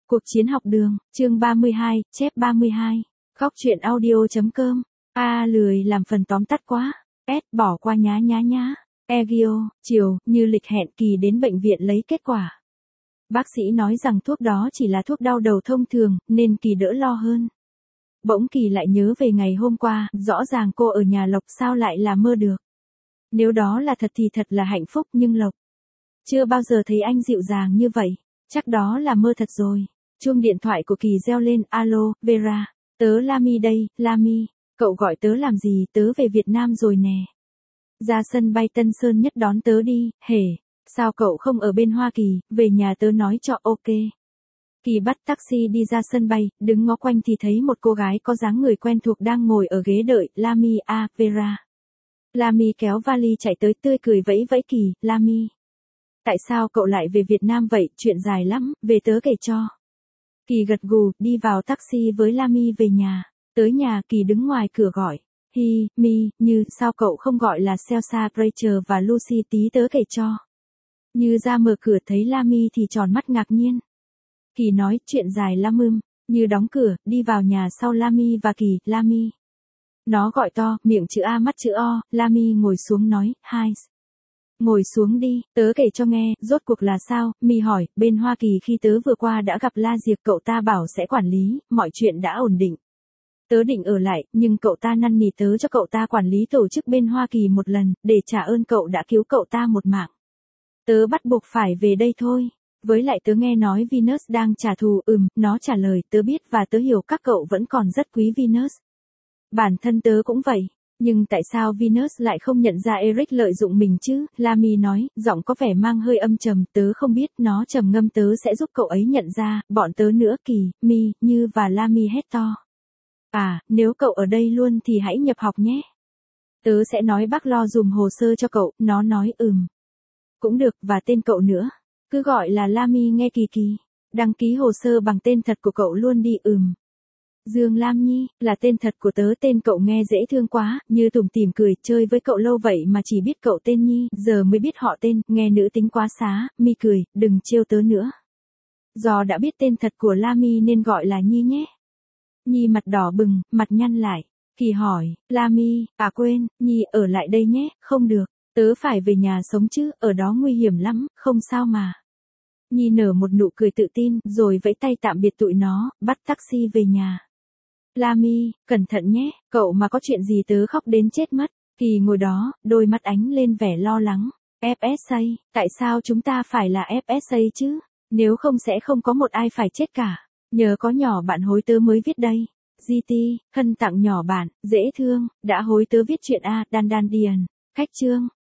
Cuộc chiến học đường, chương 32, chép 32. Góc truyện audio.com. Lười làm phần tóm tắt quá. Bỏ qua nhá. Egio, chiều, như lịch hẹn Kỳ đến bệnh viện lấy kết quả. Bác sĩ nói rằng thuốc đó chỉ là thuốc đau đầu thông thường, nên Kỳ đỡ lo hơn. Bỗng Kỳ lại nhớ về ngày hôm qua, rõ ràng cô ở nhà Lộc sao lại là mơ được. Nếu đó là thật thì thật là hạnh phúc, nhưng Lộc chưa bao giờ thấy anh dịu dàng như vậy, chắc đó là mơ thật rồi. Chuông điện thoại của Kỳ reo lên, alo, Vera, tớ Lami đây, Lami, cậu gọi tớ làm gì, tớ về Việt Nam rồi nè. Ra sân bay Tân Sơn Nhất đón tớ đi, hề, sao cậu không ở bên Hoa Kỳ, về nhà tớ nói cho ok. Kỳ bắt taxi đi ra sân bay, đứng ngó quanh thì thấy một cô gái có dáng người quen thuộc đang ngồi ở ghế đợi, Lami Vera. Lami kéo vali chạy tới tươi cười vẫy vẫy Kỳ, Lami. Tại sao cậu lại về Việt Nam vậy, chuyện dài lắm, về tớ kể cho. Kỳ gật gù, đi vào taxi với Lami về nhà. Tới nhà, Kỳ đứng ngoài cửa gọi. Như, sao cậu không gọi là Selsa, Rachel và Lucy tí tớ kể cho. Như ra mở cửa thấy Lami thì tròn mắt ngạc nhiên. Kỳ nói, chuyện dài lắm. Như đóng cửa, đi vào nhà sau Lami và Kỳ, Lami. Nó gọi to, miệng chữ A mắt chữ O, Lami ngồi xuống nói, hi. Ngồi xuống đi, tớ kể cho nghe, rốt cuộc là sao, Mi hỏi, bên Hoa Kỳ khi tớ vừa qua đã gặp La Diệp, cậu ta bảo sẽ quản lý, mọi chuyện đã ổn định. Tớ định ở lại, nhưng cậu ta năn nỉ tớ cho cậu ta quản lý tổ chức bên Hoa Kỳ một lần, để trả ơn cậu đã cứu cậu ta một mạng. Tớ bắt buộc phải về đây thôi. Với lại tớ nghe nói Venus đang trả thù, nó trả lời, tớ biết và tớ hiểu các cậu vẫn còn rất quý Venus. Bản thân tớ cũng vậy. Nhưng tại sao Venus lại không nhận ra Eric lợi dụng mình chứ? Lami nói, giọng có vẻ mang hơi âm trầm, tớ không biết, nó trầm ngâm, tớ sẽ giúp cậu ấy nhận ra, bọn tớ nữa, Kỳ, Mi, Như và Lami hét to. Nếu cậu ở đây luôn thì hãy nhập học nhé. Tớ sẽ nói bác lo dùm hồ sơ cho cậu, nó nói cũng được, và tên cậu nữa. Cứ gọi là Lami nghe kỳ kỳ. Đăng ký hồ sơ bằng tên thật của cậu luôn đi, Dương Lam Nhi, là tên thật của tớ, tên cậu nghe dễ thương quá, Như tủm tỉm cười, chơi với cậu lâu vậy mà chỉ biết cậu tên Nhi, giờ mới biết họ tên, nghe nữ tính quá xá, Mi cười, đừng trêu tớ nữa. Do đã biết tên thật của Lami nên gọi là Nhi nhé. Nhi mặt đỏ bừng, mặt nhăn lại. Kỳ hỏi, Lami, quên, Nhi ở lại đây nhé, không được, tớ phải về nhà sống chứ, ở đó nguy hiểm lắm, không sao mà. Nhi nở một nụ cười tự tin, rồi vẫy tay tạm biệt tụi nó, bắt taxi về nhà. Lami, cẩn thận nhé, cậu mà có chuyện gì tớ khóc đến chết mất. Kỳ ngồi đó, đôi mắt ánh lên vẻ lo lắng. FSA, tại sao chúng ta phải là FSA chứ? Nếu không sẽ không có một ai phải chết cả. Nhờ có nhỏ bạn hối tớ mới viết đây. GT, hân tặng nhỏ bạn, dễ thương, đã hối tớ viết chuyện Dandandian. Khách chương.